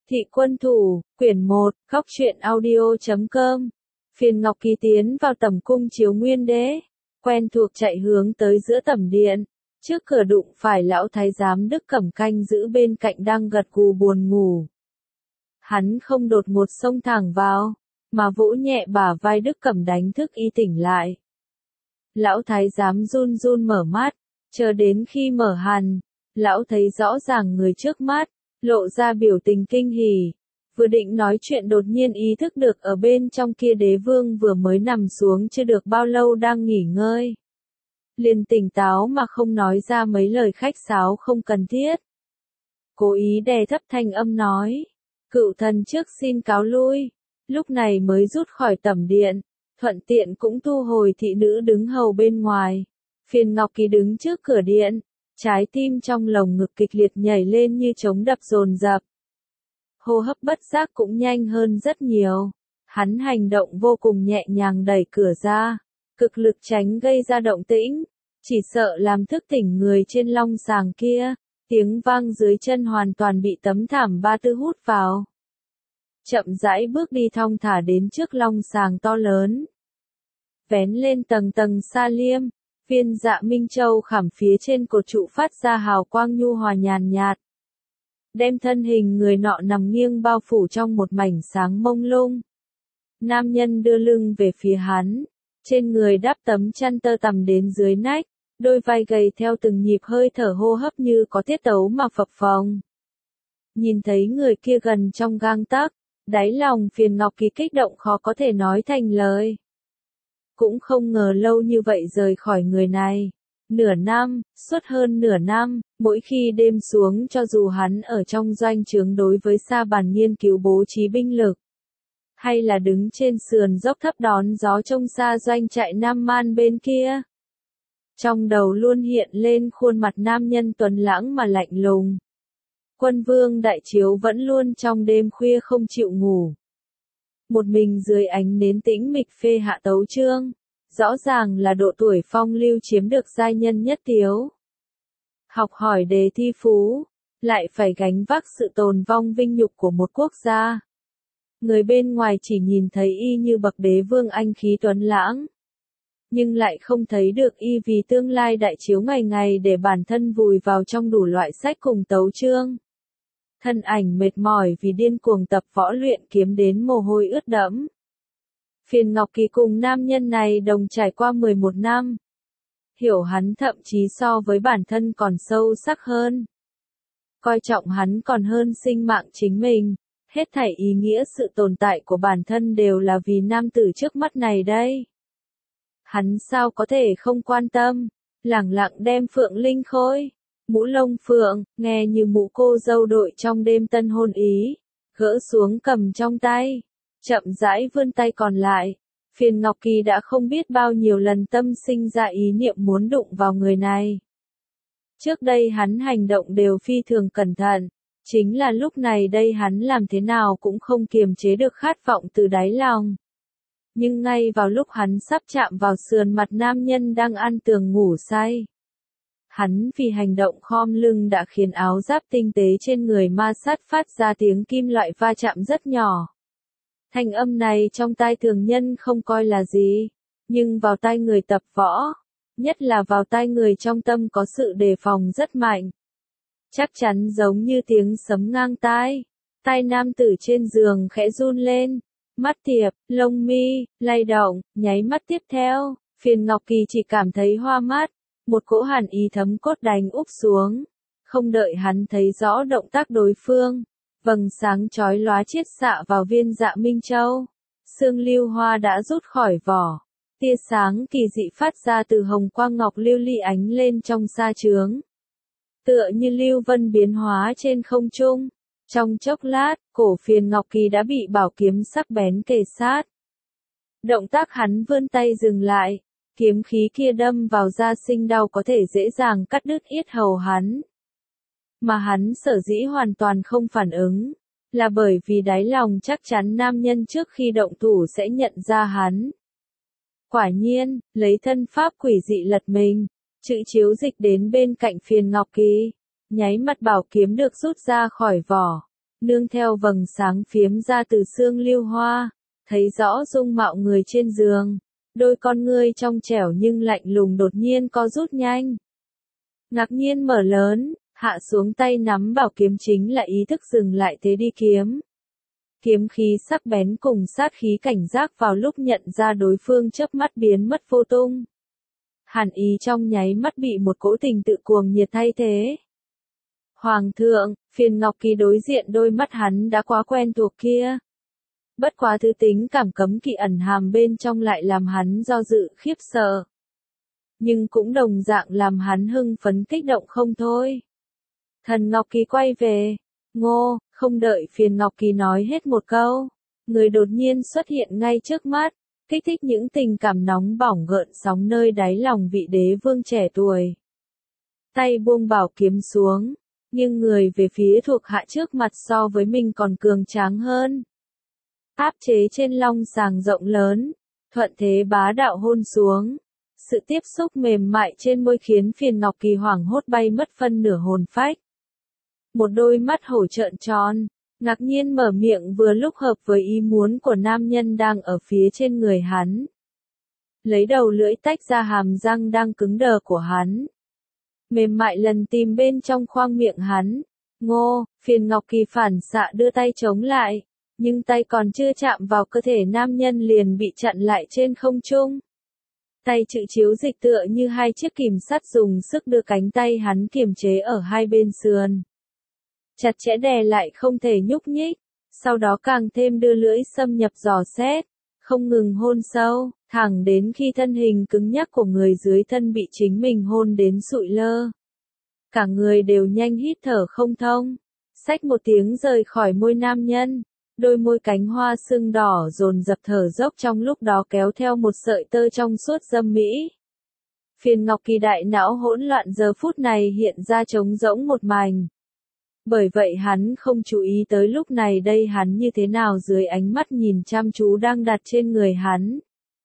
Thị quân thủ, quyển 1, Góc truyện audio.com. Phiền Ngọc Kỳ tiến vào tẩm cung chiếu nguyên đế, quen thuộc chạy hướng tới giữa tẩm điện, trước cửa đụng phải lão thái giám Đức Cẩm canh giữ bên cạnh đang gật gù buồn ngủ. Hắn không đột ngột xông thẳng vào, mà vỗ nhẹ bả vai Đức Cẩm đánh thức y tỉnh lại. Lão thái giám run run mở mắt, chờ đến khi mở hằn, lão thấy rõ ràng người trước mắt, lộ ra biểu tình kinh hỉ. Vừa định nói chuyện đột nhiên ý thức được ở bên trong kia đế vương vừa mới nằm xuống chưa được bao lâu đang nghỉ ngơi. Liền tỉnh táo mà không nói ra mấy lời khách sáo không cần thiết. Cố ý đè thấp thanh âm nói, cựu thần trước xin cáo lui, lúc này mới rút khỏi tẩm điện, thuận tiện cũng thu hồi thị nữ đứng hầu bên ngoài. Phiền Ngọc Kỳ đứng trước cửa điện, trái tim trong lồng ngực kịch liệt nhảy lên như trống đập dồn dập. Hô hấp bất giác cũng nhanh hơn rất nhiều. Hắn hành động vô cùng nhẹ nhàng đẩy cửa ra, cực lực tránh gây ra động tĩnh, chỉ sợ làm thức tỉnh người trên long sàng kia. Tiếng vang dưới chân hoàn toàn bị tấm thảm ba tư hút vào. Chậm rãi bước đi thong thả đến trước long sàng to lớn. Vén lên tầng tầng sa liêm, viên dạ Minh Châu khảm phía trên cột trụ phát ra hào quang nhu hòa nhàn nhạt. Đem thân hình người nọ nằm nghiêng bao phủ trong một mảnh sáng mông lung. Nam nhân đưa lưng về phía hắn, trên người đắp tấm chăn tơ tằm đến dưới nách, đôi vai gầy theo từng nhịp hơi thở hô hấp như có tiết tấu mà phập phồng. Nhìn thấy người kia gần trong gang tấc, đáy lòng Phiền Ngọc Kỳ kích động khó có thể nói thành lời. Cũng không ngờ lâu như vậy rời khỏi người này. Nửa năm, suốt hơn nửa năm, mỗi khi đêm xuống cho dù hắn ở trong doanh trướng đối với sa bàn nghiên cứu bố trí binh lực, hay là đứng trên sườn dốc thấp đón gió trông xa doanh trại Nam Man bên kia. Trong đầu luôn hiện lên khuôn mặt nam nhân tuấn lãng mà lạnh lùng. Quân vương đại chiếu vẫn luôn trong đêm khuya không chịu ngủ. Một mình dưới ánh nến tĩnh mịch phê hạ tấu chương. Rõ ràng là độ tuổi phong lưu chiếm được giai nhân nhất tiếu. Học hỏi đề thi phú, lại phải gánh vác sự tồn vong vinh nhục của một quốc gia. Người bên ngoài chỉ nhìn thấy y như bậc đế vương anh khí tuấn lãng. Nhưng lại không thấy được y vì tương lai đại chiếu ngày ngày để bản thân vùi vào trong đủ loại sách cùng tấu chương. Thân ảnh mệt mỏi vì điên cuồng tập võ luyện kiếm đến mồ hôi ướt đẫm. Phiền Ngọc Kỳ cùng nam nhân này đồng trải qua 11 năm. Hiểu hắn thậm chí so với bản thân còn sâu sắc hơn. Coi trọng hắn còn hơn sinh mạng chính mình. Hết thảy ý nghĩa sự tồn tại của bản thân đều là vì nam tử trước mắt này đây. Hắn sao có thể không quan tâm, lẳng lặng đem Phượng Linh Khôi, mũ lông phượng, nghe như mũ cô dâu đội trong đêm tân hôn ý, gỡ xuống cầm trong tay. Chậm rãi vươn tay còn lại, Phiền Ngọc Kỳ đã không biết bao nhiêu lần tâm sinh ra ý niệm muốn đụng vào người này. Trước đây hắn hành động đều phi thường cẩn thận, chính là lúc này đây hắn làm thế nào cũng không kiềm chế được khát vọng từ đáy lòng. Nhưng ngay vào lúc hắn sắp chạm vào sườn mặt nam nhân đang an tường ngủ say. Hắn vì hành động khom lưng đã khiến áo giáp tinh tế trên người ma sát phát ra tiếng kim loại va chạm rất nhỏ. Thanh âm này trong tai thường nhân không coi là gì, nhưng vào tai người tập võ, nhất là vào tai người trong tâm có sự đề phòng rất mạnh. Chắc chắn giống như tiếng sấm ngang tai. Tai nam tử trên giường khẽ run lên, mắt tiệp, lông mi, lay động, nháy mắt tiếp theo, Phiền Ngọc Kỳ chỉ cảm thấy hoa mắt, một cỗ hàn ý thấm cốt đánh úp xuống. Không đợi hắn thấy rõ động tác đối phương. Vầng sáng chói lóa chiết xạ vào viên dạ Minh Châu. Sương lưu hoa đã rút khỏi vỏ. Tia sáng kỳ dị phát ra từ hồng quang ngọc lưu ly ánh lên trong sa trướng. Tựa như lưu vân biến hóa trên không trung. Trong chốc lát, cổ Phiền Ngọc Kỳ đã bị bảo kiếm sắc bén kề sát. Động tác hắn vươn tay dừng lại. Kiếm khí kia đâm vào da sinh đau có thể dễ dàng cắt đứt yết hầu hắn. Mà hắn sở dĩ hoàn toàn không phản ứng, là bởi vì đáy lòng chắc chắn nam nhân trước khi động thủ sẽ nhận ra hắn. Quả nhiên, lấy thân pháp quỷ dị lật mình, chữ chiếu dịch đến bên cạnh Phiền Ngọc Kỳ, nháy mắt bảo kiếm được rút ra khỏi vỏ, nương theo vầng sáng phiếm ra từ xương lưu hoa, thấy rõ dung mạo người trên giường, đôi con ngươi trong trẻo nhưng lạnh lùng đột nhiên co rút nhanh. Ngạc nhiên mở lớn, hạ xuống tay nắm bảo kiếm chính là ý thức dừng lại thế đi kiếm. Kiếm khí sắc bén cùng sát khí cảnh giác vào lúc nhận ra đối phương chớp mắt biến mất vô tung. Hàn ý trong nháy mắt bị một cỗ tình tự cuồng nhiệt thay thế. Hoàng thượng, Phiền Ngọc Kỳ đối diện đôi mắt hắn đã quá quen thuộc kia. Bất quá thứ tính cảm cấm kỵ ẩn hàm bên trong lại làm hắn do dự khiếp sợ. Nhưng cũng đồng dạng làm hắn hưng phấn kích động không thôi. Thần Ngọc Kỳ quay về. Ngô, không đợi Phiền Ngọc Kỳ nói hết một câu. Người đột nhiên xuất hiện ngay trước mắt, kích thích những tình cảm nóng bỏng gợn sóng nơi đáy lòng vị đế vương trẻ tuổi. Tay buông bảo kiếm xuống, nhưng người về phía thuộc hạ trước mặt so với mình còn cường tráng hơn. Áp chế trên long sàng rộng lớn, thuận thế bá đạo hôn xuống. Sự tiếp xúc mềm mại trên môi khiến Phiền Ngọc Kỳ hoảng hốt bay mất phân nửa hồn phách. Một đôi mắt hổ trợn tròn, ngạc nhiên mở miệng vừa lúc hợp với ý muốn của nam nhân đang ở phía trên người hắn. Lấy đầu lưỡi tách ra hàm răng đang cứng đờ của hắn. Mềm mại lần tìm bên trong khoang miệng hắn. Ngô, Phiền Ngọc Kỳ phản xạ đưa tay chống lại, nhưng tay còn chưa chạm vào cơ thể nam nhân liền bị chặn lại trên không trung. Tay chữ chiếu dịch tựa như hai chiếc kìm sắt dùng sức đưa cánh tay hắn kiềm chế ở hai bên sườn. Chặt chẽ đè lại không thể nhúc nhích, sau đó càng thêm đưa lưỡi xâm nhập dò xét, không ngừng hôn sâu, thẳng đến khi thân hình cứng nhắc của người dưới thân bị chính mình hôn đến sụi lơ. Cả người đều nhanh hít thở không thông, xách một tiếng rời khỏi môi nam nhân, đôi môi cánh hoa sưng đỏ dồn dập thở dốc trong lúc đó kéo theo một sợi tơ trong suốt dâm mỹ. Phiền Ngọc Kỳ đại não hỗn loạn giờ phút này hiện ra trống rỗng một mảnh. Bởi vậy hắn không chú ý tới lúc này đây hắn như thế nào dưới ánh mắt nhìn chăm chú đang đặt trên người hắn.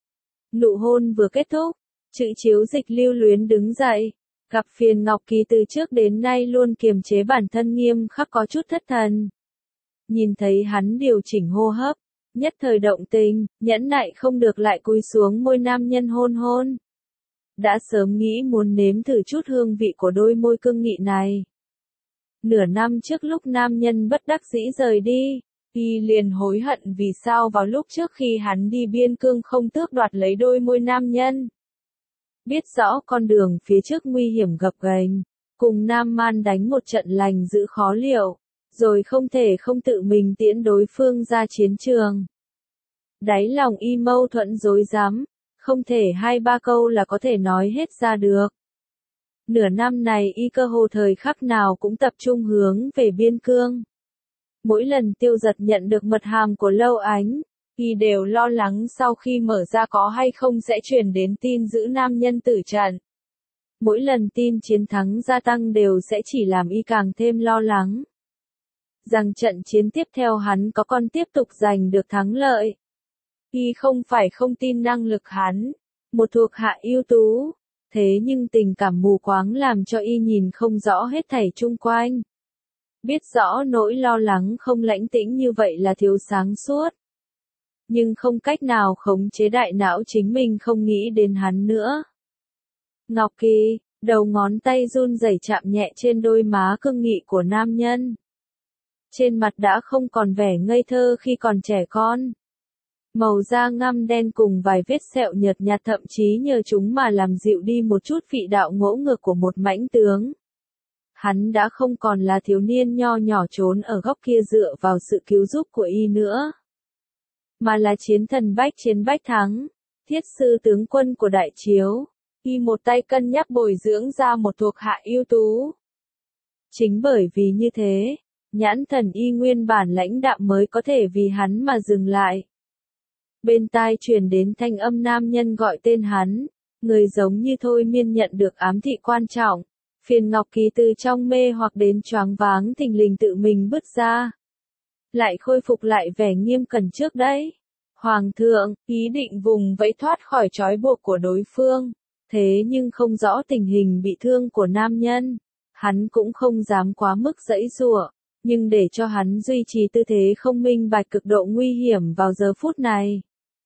Nụ hôn vừa kết thúc, chữ chiếu dịch lưu luyến đứng dậy, gặp Phiền Ngọc Kỳ từ trước đến nay luôn kiềm chế bản thân nghiêm khắc có chút thất thần. Nhìn thấy hắn điều chỉnh hô hấp, nhất thời động tình, nhẫn nại không được lại cúi xuống môi nam nhân hôn hôn. Đã sớm nghĩ muốn nếm thử chút hương vị của đôi môi cương nghị này. Nửa năm trước lúc nam nhân bất đắc dĩ rời đi, y liền hối hận vì sao vào lúc trước khi hắn đi biên cương không tước đoạt lấy đôi môi nam nhân. Biết rõ con đường phía trước nguy hiểm gập ghềnh, cùng Nam Man đánh một trận lành giữ khó liệu, rồi không thể không tự mình tiễn đối phương ra chiến trường. Đáy lòng y mâu thuẫn rối rắm, không thể hai ba câu là có thể nói hết ra được. Nửa năm này y cơ hồ thời khắc nào cũng tập trung hướng về biên cương. Mỗi lần Tiêu Giật nhận được mật hàm của Lâu Ánh, y đều lo lắng sau khi mở ra có hay không sẽ truyền đến tin giữ nam nhân tử trận. Mỗi lần tin chiến thắng gia tăng đều sẽ chỉ làm y càng thêm lo lắng. Rằng trận chiến tiếp theo hắn có còn tiếp tục giành được thắng lợi. Y không phải không tin năng lực hắn, một thuộc hạ ưu tú. Thế nhưng tình cảm mù quáng làm cho y nhìn không rõ hết thảy chung quanh. Biết rõ nỗi lo lắng không lãnh tĩnh như vậy là thiếu sáng suốt. Nhưng không cách nào khống chế đại não chính mình không nghĩ đến hắn nữa. Ngọc Kỳ, đầu ngón tay run rẩy chạm nhẹ trên đôi má cương nghị của nam nhân. Trên mặt đã không còn vẻ ngây thơ khi còn trẻ con. Màu da ngăm đen cùng vài vết sẹo nhợt nhạt thậm chí nhờ chúng mà làm dịu đi một chút vị đạo ngỗ ngược của một mãnh tướng. Hắn đã không còn là thiếu niên nho nhỏ trốn ở góc kia dựa vào sự cứu giúp của y nữa. Mà là chiến thần bách chiến bách thắng, thiết sư tướng quân của đại chiếu. Y một tay cân nhắc bồi dưỡng ra một thuộc hạ ưu tú. Chính bởi vì như thế, nhãn thần y nguyên bản lãnh đạm mới có thể vì hắn mà dừng lại. Bên tai truyền đến thanh âm nam nhân gọi tên hắn, người giống như thôi miên nhận được ám thị quan trọng. Phiền Ngọc Kỳ từ trong mê hoặc đến choáng váng thình lình tự mình bứt ra. Lại khôi phục lại vẻ nghiêm cẩn trước đấy. Hoàng thượng, ý định vùng vẫy thoát khỏi trói buộc của đối phương. Thế nhưng không rõ tình hình bị thương của nam nhân. Hắn cũng không dám quá mức giãy giụa. nhưng để cho hắn duy trì tư thế không minh bạch cực độ nguy hiểm vào giờ phút này.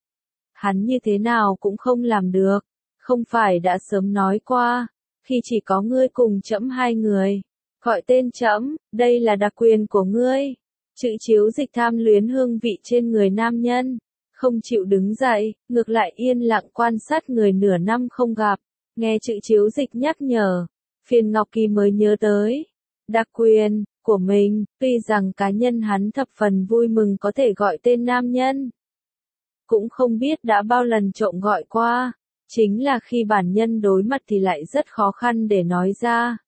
Hắn như thế nào cũng không làm được, không phải đã sớm nói qua, khi chỉ có ngươi cùng trẫm hai người, gọi tên trẫm, đây là đặc quyền của ngươi. Chữ Chiếu Dịch tham luyến hương vị trên người nam nhân, không chịu đứng dậy, ngược lại yên lặng quan sát người nửa năm không gặp, nghe Chữ Chiếu Dịch nhắc nhở, Phiền Ngọc Kỳ mới nhớ tới đặc quyền của mình, tuy rằng cá nhân hắn thập phần vui mừng có thể gọi tên nam nhân. Cũng không biết đã bao lần trộm gọi qua, chính là khi bản nhân đối mặt thì lại rất khó khăn để nói ra.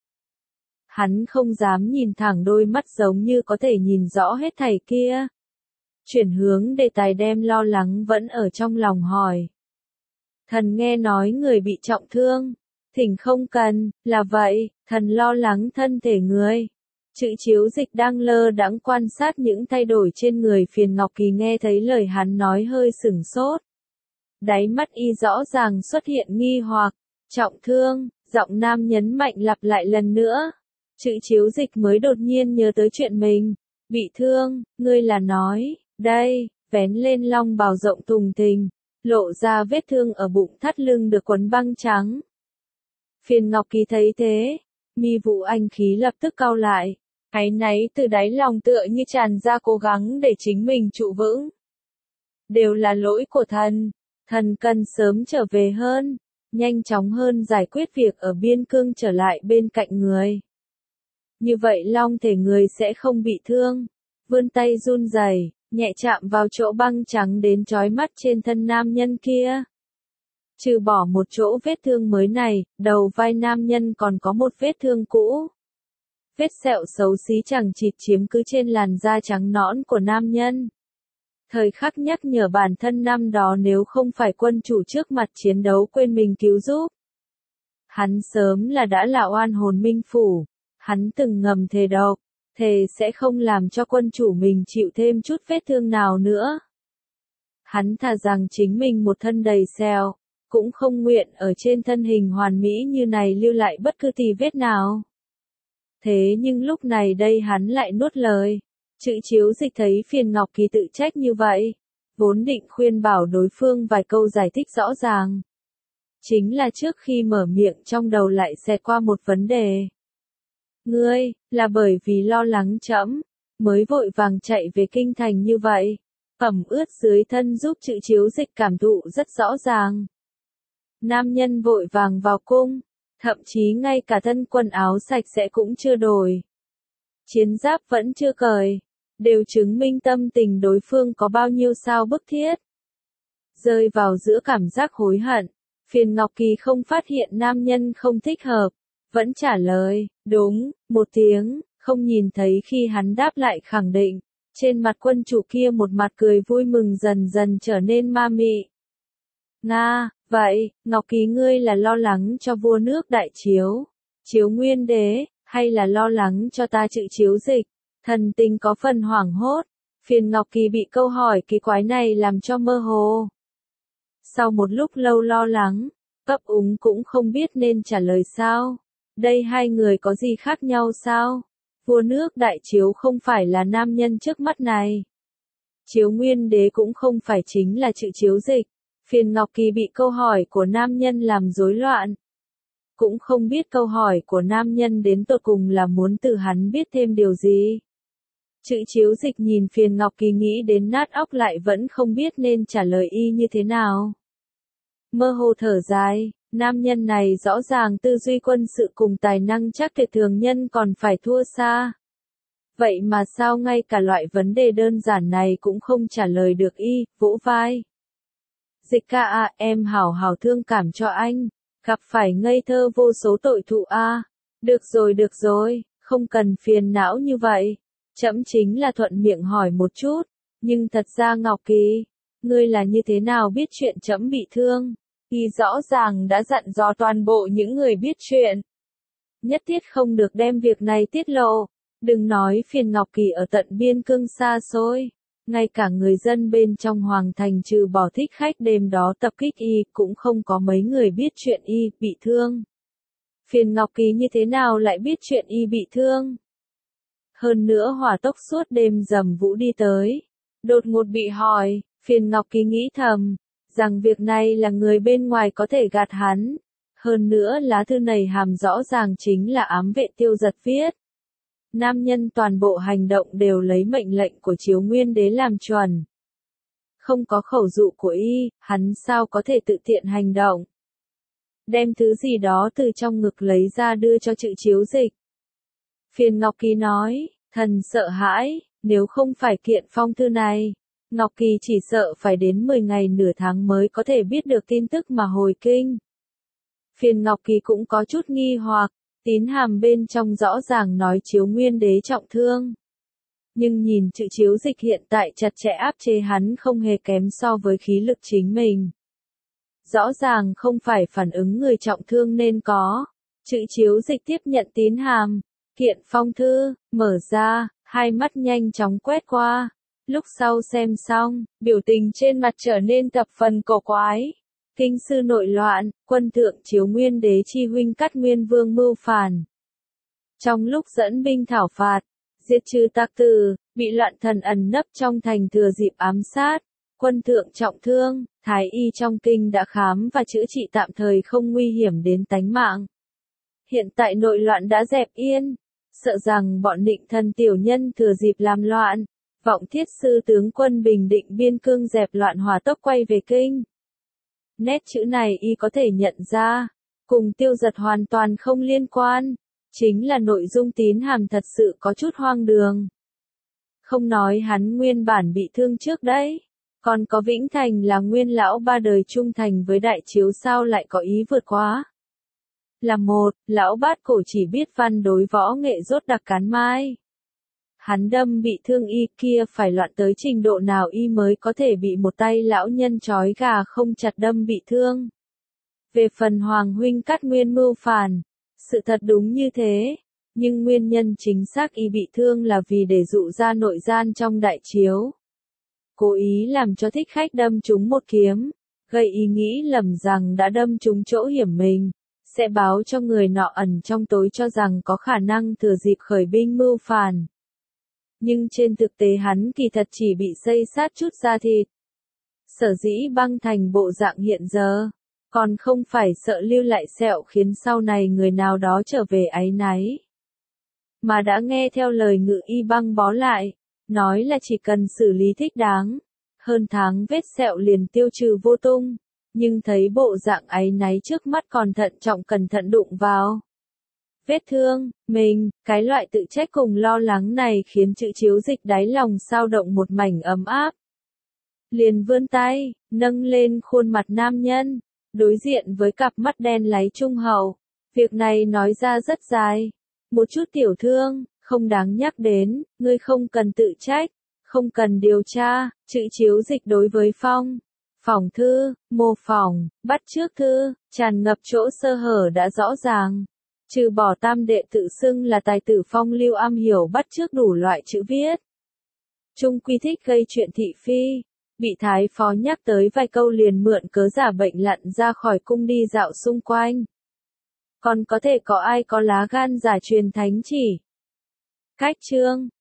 Hắn không dám nhìn thẳng đôi mắt giống như có thể nhìn rõ hết thảy kia. Chuyển hướng đề tài đem lo lắng vẫn ở trong lòng hỏi. Thần nghe nói người bị trọng thương, thỉnh không cần, là vậy, thần lo lắng thân thể người. Chữ Chiếu Dịch đang lơ đãng quan sát những thay đổi trên người Phiền Ngọc Kỳ nghe thấy lời hắn nói hơi sửng sốt. Đáy mắt y rõ ràng xuất hiện nghi hoặc, trọng thương, giọng nam nhấn mạnh lặp lại lần nữa. Chữ Chiếu Dịch mới đột nhiên nhớ tới chuyện mình, bị thương, ngươi là nói, đây, vén lên long bào rộng thùng thình, lộ ra vết thương ở bụng thắt lưng được quấn băng trắng. Phiền Ngọc Kỳ thấy thế, mi vụ anh khí lập tức cau lại, áy náy từ đáy lòng tựa như tràn ra cố gắng để chính mình trụ vững. Đều là lỗi của thần, thần cần sớm trở về hơn, nhanh chóng hơn giải quyết việc ở biên cương trở lại bên cạnh người. Như vậy long thể người sẽ không bị thương. Vươn tay run rẩy, nhẹ chạm vào chỗ băng trắng đến chói mắt trên thân nam nhân kia. Trừ bỏ một chỗ vết thương mới này, đầu vai nam nhân còn có một vết thương cũ. Vết sẹo xấu xí chẳng chịt chiếm cứ trên làn da trắng nõn của nam nhân. Thời khắc nhắc nhở bản thân năm đó nếu không phải quân chủ trước mặt chiến đấu quên mình cứu giúp. Hắn sớm là đã là oan hồn minh phủ. Hắn từng ngầm thề độc, thề sẽ không làm cho quân chủ mình chịu thêm chút vết thương nào nữa. Hắn thà rằng chính mình một thân đầy sẹo, cũng không nguyện ở trên thân hình hoàn mỹ như này lưu lại bất cứ tì vết nào. Thế nhưng lúc này đây hắn lại nuốt lời. Chữ Chiếu Dịch thấy Phiền Ngọc Kỳ tự trách như vậy, vốn định khuyên bảo đối phương vài câu giải thích rõ ràng. Chính là trước khi mở miệng trong đầu lại xẹt qua một vấn đề. Ngươi, là bởi vì lo lắng trẫm, mới vội vàng chạy về kinh thành như vậy. Ẩm ướt dưới thân giúp Chữ Chiếu Dịch cảm thụ rất rõ ràng. Nam nhân vội vàng vào cung, thậm chí ngay cả thân quần áo sạch sẽ cũng chưa đổi. Chiến giáp vẫn chưa cởi, đều chứng minh tâm tình đối phương có bao nhiêu sao bức thiết. Rơi vào giữa cảm giác hối hận, Phiền Ngọc Kỳ không phát hiện nam nhân không thích hợp. Vẫn trả lời, đúng, một tiếng, không nhìn thấy khi hắn đáp lại khẳng định. Trên mặt quân chủ kia một mặt cười vui mừng dần dần trở nên ma mị. Nga, vậy, Ngọc Kỳ ngươi là lo lắng cho vua nước Đại Chiếu, Chiếu Nguyên Đế, hay là lo lắng cho ta Chữ Chiếu Dịch? Thần tình có phần hoảng hốt, Phiền Ngọc Kỳ bị câu hỏi kỳ quái này làm cho mơ hồ. Sau một lúc lâu lo lắng, ấp úng cũng không biết nên trả lời sao. Đây hai người có gì khác nhau sao? Vua nước Đại Chiếu không phải là nam nhân trước mắt này. Chiếu Nguyên Đế cũng không phải chính là Chữ Chiếu Dịch. Phiền Ngọc Kỳ bị câu hỏi của nam nhân làm rối loạn. Cũng không biết câu hỏi của nam nhân đến tột cùng là muốn từ hắn biết thêm điều gì. Chữ Chiếu Dịch nhìn Phiền Ngọc Kỳ nghĩ đến nát óc lại vẫn không biết nên trả lời y như thế nào. Mơ hồ thở dài. Nam nhân này rõ ràng tư duy quân sự cùng tài năng chắc tuyệt thường nhân còn phải thua xa. Vậy mà sao ngay cả loại vấn đề đơn giản này cũng không trả lời được y, vỗ vai. Dịch ca à, em hảo hảo thương cảm cho anh, gặp phải ngây thơ vô số tội thụ a. Được rồi, không cần phiền não như vậy. Trẫm chính là thuận miệng hỏi một chút, nhưng thật ra Ngọc Kỳ, ngươi là như thế nào biết chuyện trẫm bị thương? Y rõ ràng đã dặn dò toàn bộ những người biết chuyện. Nhất thiết không được đem việc này tiết lộ. Đừng nói Phiền Ngọc Kỳ ở tận biên cương xa xôi. Ngay cả người dân bên trong hoàng thành trừ bỏ thích khách đêm đó tập kích y cũng không có mấy người biết chuyện y bị thương. Phiền Ngọc Kỳ như thế nào lại biết chuyện y bị thương? Hơn nữa hỏa tốc suốt đêm rầm vũ đi tới. Đột ngột bị hỏi, Phiền Ngọc Kỳ nghĩ thầm, rằng việc này là người bên ngoài có thể gạt hắn. Hơn nữa lá thư này hàm rõ ràng chính là ám vệ Tiêu Giật viết. Nam nhân toàn bộ hành động đều lấy mệnh lệnh của Chiếu Nguyên Đế làm chuẩn. Không có khẩu dụ của y, hắn sao có thể tự tiện hành động. Đem thứ gì đó từ trong ngực lấy ra đưa cho Trự Chiếu Dịch. Phiền Ngọc Kỳ nói, thần sợ hãi, nếu không phải kiện phong thư này, Ngọc Kỳ chỉ sợ phải đến 10 ngày nửa tháng mới có thể biết được tin tức mà hồi kinh. Phiền Ngọc Kỳ cũng có chút nghi hoặc, tín hàm bên trong rõ ràng nói Chiếu Nguyên Đế trọng thương. Nhưng nhìn Trự Chiếu Dịch hiện tại chặt chẽ áp chế hắn không hề kém so với khí lực chính mình. Rõ ràng không phải phản ứng người trọng thương nên có. Trự Chiếu Dịch tiếp nhận tín hàm, kiện phong thư, mở ra, hai mắt nhanh chóng quét qua. Lúc sau xem xong, biểu tình trên mặt trở nên thập phần cổ quái. Kinh sư nội loạn, quân thượng Chiếu Nguyên Đế chi huynh Cát Nguyên Vương mưu phản. Trong lúc dẫn binh thảo phạt, diệt trừ tặc tử, bị loạn thần ẩn nấp trong thành thừa dịp ám sát. Quân thượng trọng thương, thái y trong kinh đã khám và chữa trị tạm thời không nguy hiểm đến tánh mạng. Hiện tại nội loạn đã dẹp yên, sợ rằng bọn Định Thần tiểu nhân thừa dịp làm loạn, vọng thiết sư tướng quân bình định biên cương dẹp loạn hỏa tốc quay về kinh. Nét chữ này y có thể nhận ra, cùng Tiêu Giật hoàn toàn không liên quan, chính là nội dung tín hàm thật sự có chút hoang đường. Không nói hắn nguyên bản bị thương trước đấy, còn có Vĩnh Thành là nguyên lão ba đời trung thành với đại chiếu sao lại có ý vượt quá. Là một, lão bát cổ chỉ biết văn đối võ nghệ rốt đặc cán mai. Hắn đâm bị thương y kia phải loạn tới trình độ nào y mới có thể bị một tay lão nhân trói gà không chặt đâm bị thương. Về phần Hoàng huynh Cát Nguyên mưu phản, sự thật đúng như thế, nhưng nguyên nhân chính xác y bị thương là vì để dụ ra nội gian trong đại chiếu. Cố ý làm cho thích khách đâm trúng một kiếm, gây ý nghĩ lầm rằng đã đâm trúng chỗ hiểm mình, sẽ báo cho người nọ ẩn trong tối cho rằng có khả năng thừa dịp khởi binh mưu phản. Nhưng trên thực tế hắn kỳ thật chỉ bị xây sát chút da thịt. Sở dĩ băng thành bộ dạng hiện giờ, còn không phải sợ lưu lại sẹo khiến sau này người nào đó trở về áy náy. Mà đã nghe theo lời Ngự Y băng bó lại, nói là chỉ cần xử lý thích đáng, hơn tháng vết sẹo liền tiêu trừ vô tung, nhưng thấy bộ dạng áy náy trước mắt còn thận trọng cẩn thận đụng vào. Vết thương, mình, cái loại tự trách cùng lo lắng này khiến Trự Chiếu Dịch đáy lòng sao động một mảnh ấm áp. Liền vươn tay, nâng lên khuôn mặt nam nhân, đối diện với cặp mắt đen láy trung hậu. Việc này nói ra rất dài. Một chút tiểu thương, không đáng nhắc đến, ngươi không cần tự trách, không cần điều tra. Trự Chiếu Dịch đối với phỏng thư, mô phỏng, bắt chước thư, tràn ngập chỗ sơ hở đã rõ ràng. Trừ bỏ tam đệ tự xưng là tài tử phong lưu am hiểu bắt chước đủ loại chữ viết. Trung quy thích gây chuyện thị phi, bị thái phó nhắc tới vài câu liền mượn cớ giả bệnh lặn ra khỏi cung đi dạo xung quanh. Còn có thể có ai có lá gan giả truyền thánh chỉ. Cách chương